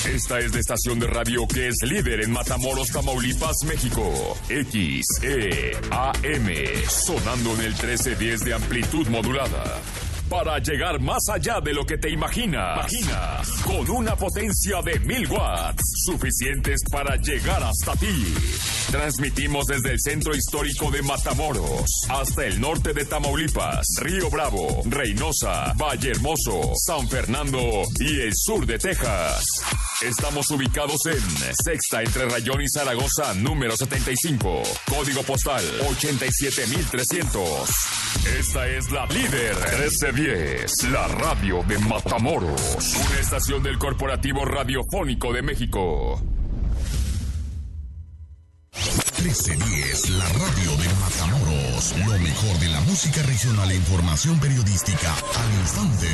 Esta es la estación de radio que es líder en Matamoros, Tamaulipas, México. XEAM, sonando en el 1310 de amplitud modulada. Para llegar más allá de lo que te imaginas. Con una potencia de 1000 watts, suficientes para llegar hasta ti. Transmitimos desde el centro histórico de Matamoros hasta el norte de Tamaulipas, Río Bravo, Reynosa, Vallehermoso, San Fernando y el sur de Texas. Estamos ubicados en Sexta entre Rayón y Zaragoza, número 75. Código postal 87300. Esta es la líder 1310, la radio de Matamoros. Una estación del Corporativo Radiofónico de México. 1310, la radio de Matamoros. Lo mejor de la música regional e información periodística al instante.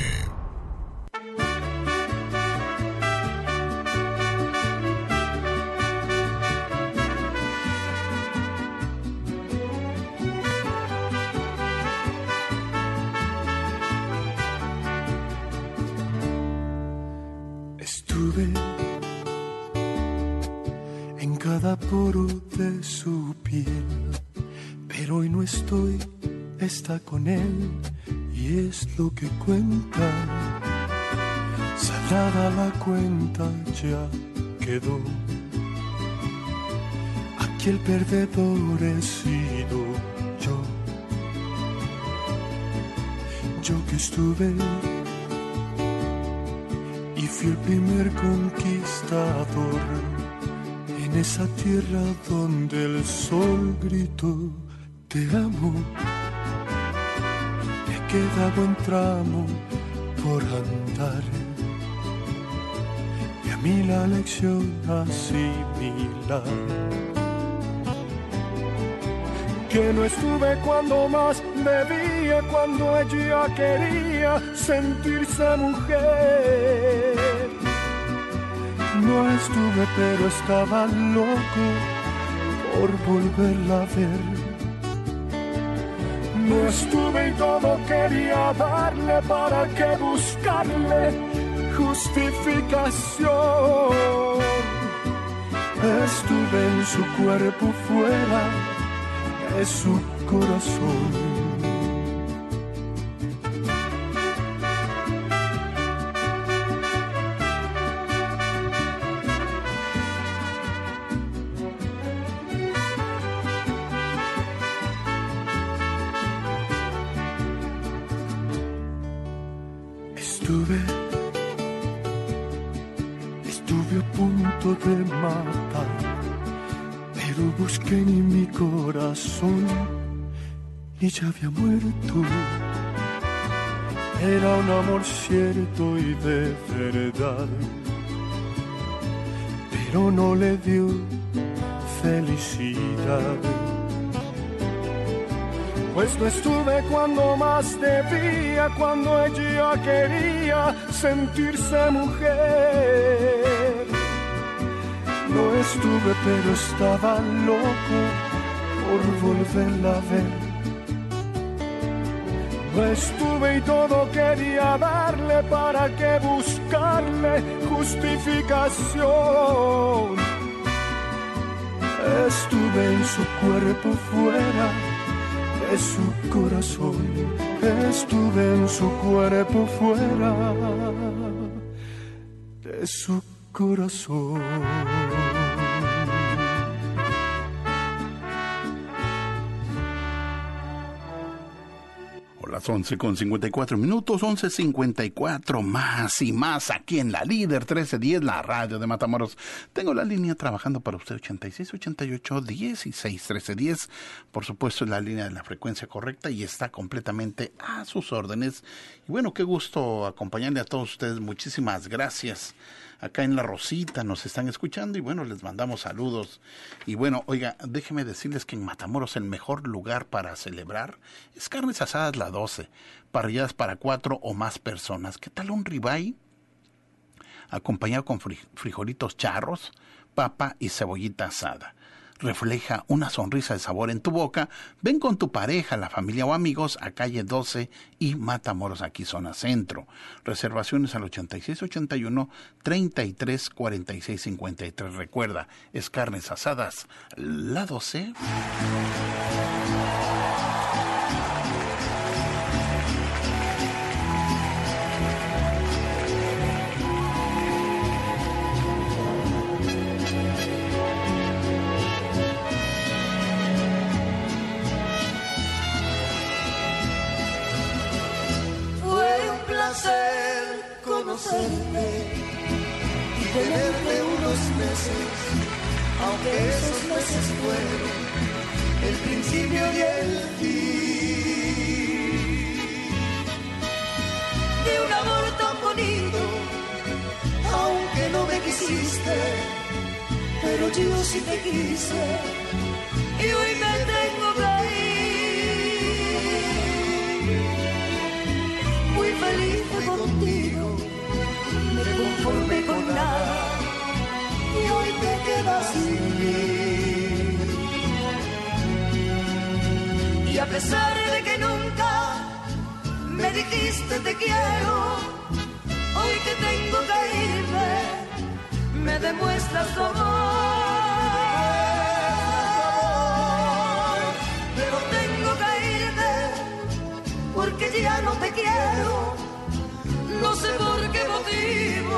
Estuve en cada poro de su piel, pero hoy no estoy, está con él y es lo que cuenta. Saldada la cuenta ya quedó, aquí el perdedor he sido yo. Yo que estuve y fui el primer conquistador en esa tierra donde el sol gritó te amo. Me queda buen tramo por andar y a mí la lección asimilar. Que no estuve cuando más debía, cuando ella quería sentirse mujer. No estuve, pero estaba loco por volverla a ver. No estuve y todo quería darle, para que buscarle justificación. Estuve en su cuerpo fuera de su corazón. Estuve a punto de matar, pero busqué en mi corazón y ya había muerto. Era un amor cierto y de verdad, pero no le dio felicidad. Pues no estuve cuando más debía, cuando ella quería sentirse mujer. No estuve, pero estaba loco por volverla a ver. No estuve y todo quería darle, para que buscarle justificación. Estuve en su cuerpo fuera de su corazón. Estuve en su cuerpo fuera de su corazón. Las 11:54, 11:54, más y más aquí en la líder 1310, la radio de Matamoros. Tengo la línea trabajando para usted, 8688-161310. Por supuesto, es la línea de la frecuencia correcta y está completamente a sus órdenes. Y bueno, qué gusto acompañarle a todos ustedes. Muchísimas gracias. Acá en La Rosita nos están escuchando y bueno, les mandamos saludos. Y bueno, oiga, déjenme decirles que en Matamoros el mejor lugar para celebrar es carnes asadas La 12, parrilladas para 4 o más personas. ¿Qué tal un ribeye acompañado con frijolitos charros, papa y cebollita asada? refleja una sonrisa de sabor en tu boca, ven con tu pareja, la familia o amigos a calle 12 y Matamoros, aquí zona centro. Reservaciones al 8681-334653. Recuerda, es carnes asadas, lado C. Conocerte y tenerte unos meses, aunque esos meses fueron el principio y el fin de un amor tan bonito. Aunque no me quisiste, pero yo sí te quise y hoy me tengo que ir. Muy feliz contigo, me conformé con nada y hoy te quedas sin mí. Y a pesar de que nunca me dijiste te quiero, hoy que tengo que irme, me demuestras tu amor. Pero tengo que irme porque ya no te quiero. No sé por qué motivo,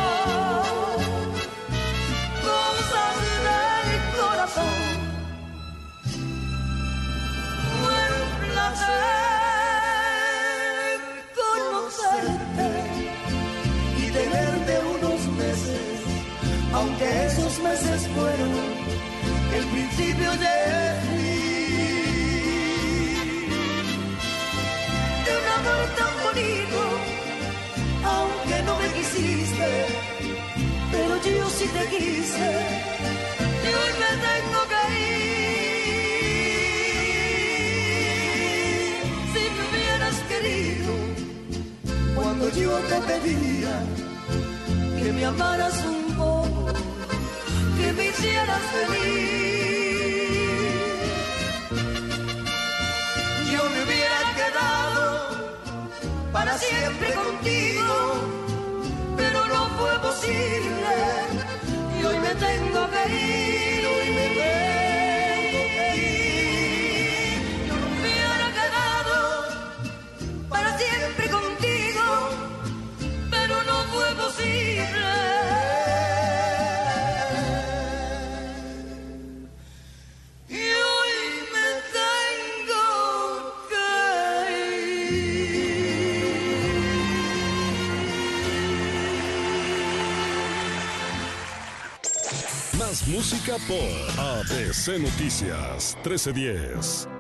cosas del corazón. Fue un placer conocerte y tenerte unos meses, aunque esos meses fueron el principio de un amor tan bonito. Aunque no me quisiste, pero yo sí te quise y hoy me tengo que ir. Si me hubieras querido cuando yo te pedía que me amaras un poco, que me hicieras feliz, yo me hubiera quedado para siempre contigo, pero no fue posible y hoy me tengo que ir, hoy me tengo que ir. Yo me hubiera quedado para siempre contigo, pero no fue posible y hoy me tengo que Más música por ABC Noticias 1310.